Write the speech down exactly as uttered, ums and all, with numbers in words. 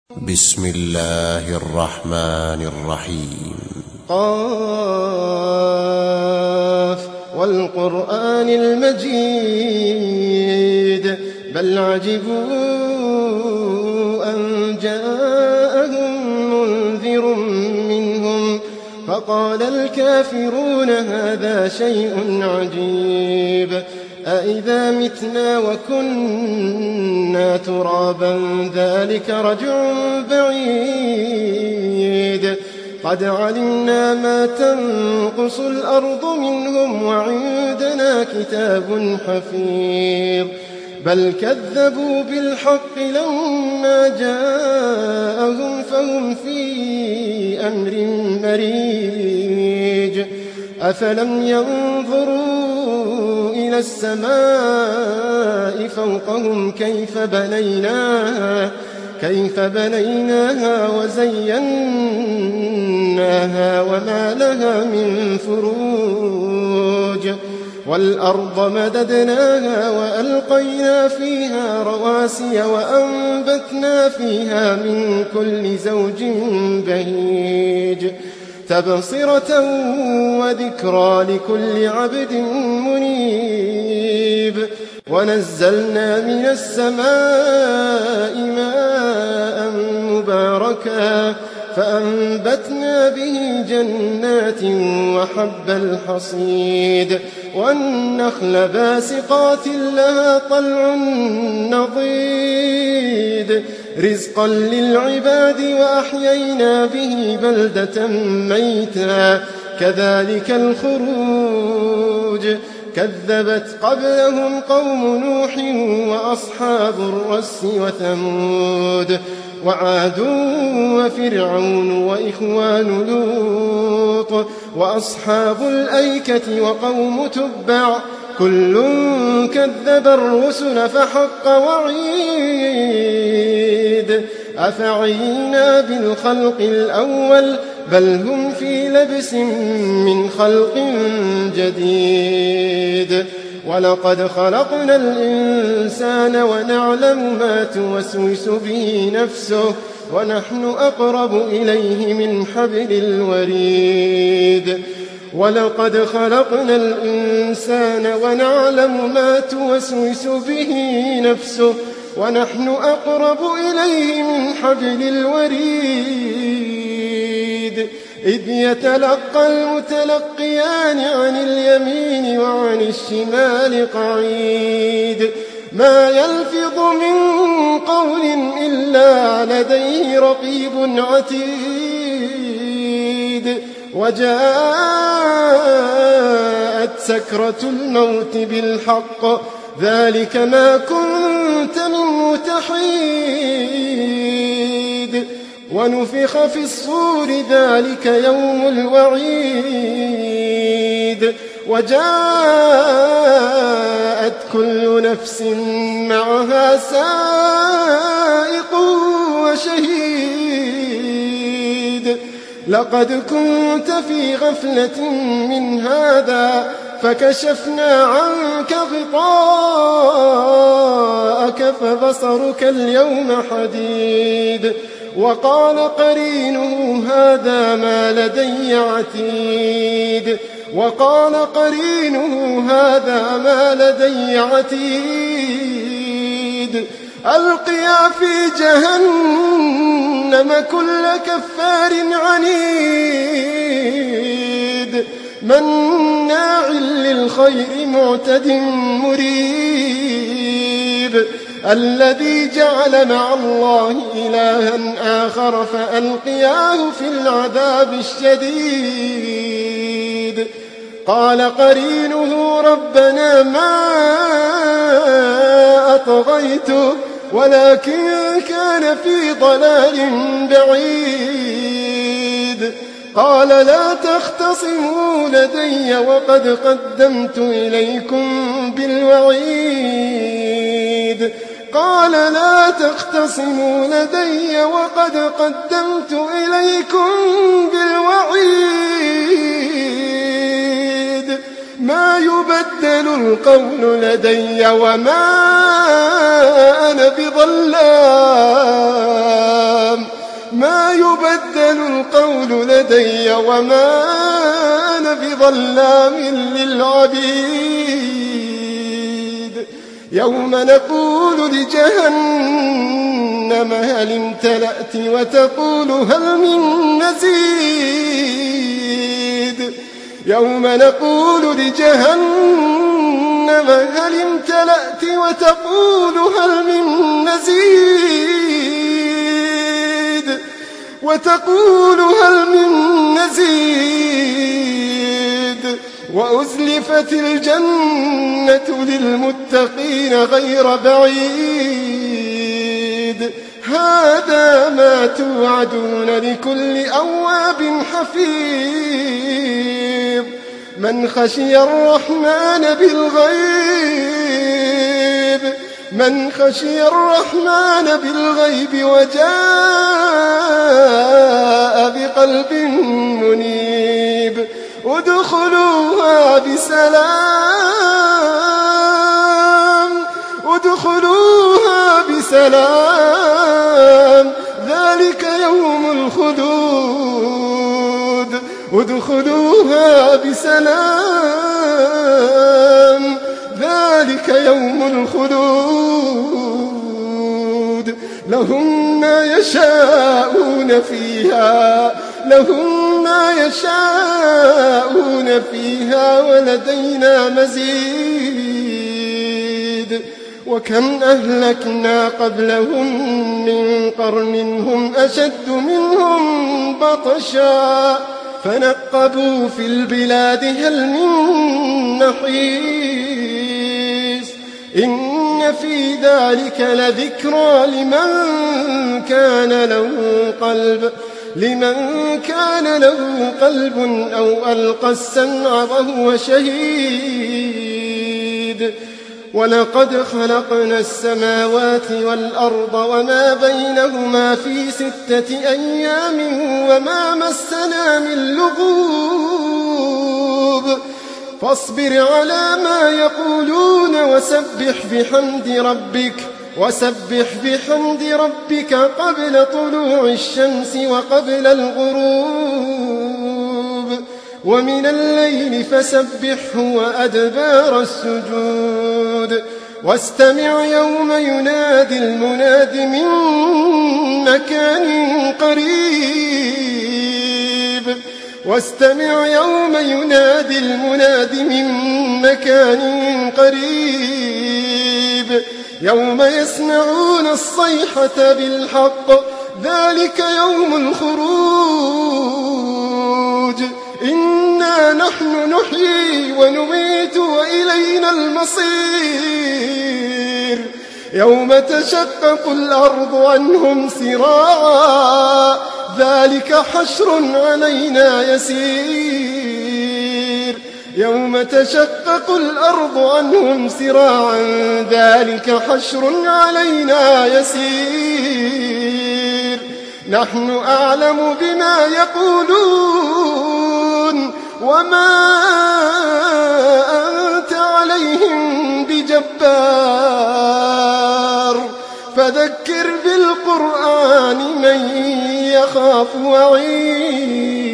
بسم الله الرحمن الرحيم. قاف والقرآن المجيد بل عجبوا أن جاءهم منذر منهم فقال الكافرون هذا شيء عجيب أإذا متنا وكنا ترابا ذلك رجع بعيد قد علمنا ما تنقص الأرض منهم وعندنا كتاب حفيظ بل كذبوا بالحق لما جاءهم فهم في أمر مريج أفلم ينظروا إلى السماء فوقهم كيف بنيناها كيف بنيناها وزيناها وما لها من فروج والأرض مددناها وألقينا فيها رواسي وأنبتنا فيها من كل زوج بهيج تبصرة وذكرى لكل عبد منيب ونزلنا من السماء ماء مباركا فأنبتنا به جنات وحب الحصيد والنخل باسقات لها طلع نضيد رزقا للعباد وأحيينا به بلدة ميتا كذلك الخروج كذبت قبلهم قوم نوح وأصحاب الرس وثمود وعاد وفرعون وإخوان لوط وأصحاب الأيكة وقوم تبع كل كذب الرسل فحق وعيد أفعينا بالخلق الأول بل هم في لبس من خلق جديد ولقد خلقنا الإنسان ونعلم ما توسوس به نفسه ونحن أقرب إليه من حبل الوريد ولقد خلقنا الإنسان ونعلم ما توسوس به نفسه ونحن أقرب إليه من حبل الوريد إذ يتلقى المتلقيان عن اليمين وعن الشمال قعيد ما يلفظ من قول إلا لديه رقيب عتيد وجاءت سكرة الموت بالحق ذلك ما كنت منه تحيد ونفخ في الصور ذلك يوم الوعيد وجاءت كل نفس معها سائق وشهيد لقد كنت في غفلة من هذا فكشفنا عنك غطاءك فبصرك اليوم حديد وقال قرينه هذا ما لدي عتيد وقال قرينه هذا ما لدي عتيد ألقيا في جهنم كل كفار عنيد مناع للخير معتد مريب الذي جعل مع الله إلها آخر فألقياه في العذاب الشديد قال قرينه ربنا ما أطغيته ولكن كان في ضلال بعيد قال لا تختصموا لدي وقد قدمت إليكم بالوعيد قال لا تختصموا لدي وقد قدمت إليكم بالوعيد ما يبدل القول لدي وما أنا بظلام يبدل القول لدي وما أنا بظلام للعبيد يوم نقول لجهنم هل امتلأت وتقول هل من مزيد يوم نقول لجهنم هل امتلأت وتقول هل من مزيد وتقول هل من مزيد وأزلفت الجنة للمتقين غير بعيد هذا ما توعدون لكل أواب حفيظ من خشي الرحمن بالغيب من خشي الرحمن بالغيب وجاء بقلب منيب ادخلوها بسلام ادخلوها بسلام ذلك يوم الخلود ادخلوها بسلام ذلك يوم الخلود لهم ما يشاءون فيها لهم ما يشاءون فيها ولدينا مزيد وكم أهلكنا قبلهم من قرن هم أشد منهم بطشا فنقبوا في البلاد هل من محيص إن في ذلك لذكرى لمن كان له قلب لمن كان له قلب أو ألقى السمع وهو شهيد ولقد خلقنا السماوات والأرض وما بينهما في ستة أيام وما مسنا من لغوب فاصبر على ما يقولون وسبح بحمد ربك وسبح بحمد ربك قبل طلوع الشمس وقبل الغروب ومن الليل فسبحه وأدبار السجود واستمع يوم ينادي المناد من مكان قريب واستمع يوم ينادي المناد من مكان قريب يوم يسمعون الصيحة بالحق ذلك يوم الخروج إنا نحن نحيي ونميت وإلينا المصير يوم تشقق الأرض عنهم سراعا ذلك حشر علينا يسير يوم تشقق الأرض عنهم سراعا ذلك حشر علينا يسير نحن أعلم بما يقولون وما أنت عليهم بجبار فذكر بالقرآن من يخاف وعيد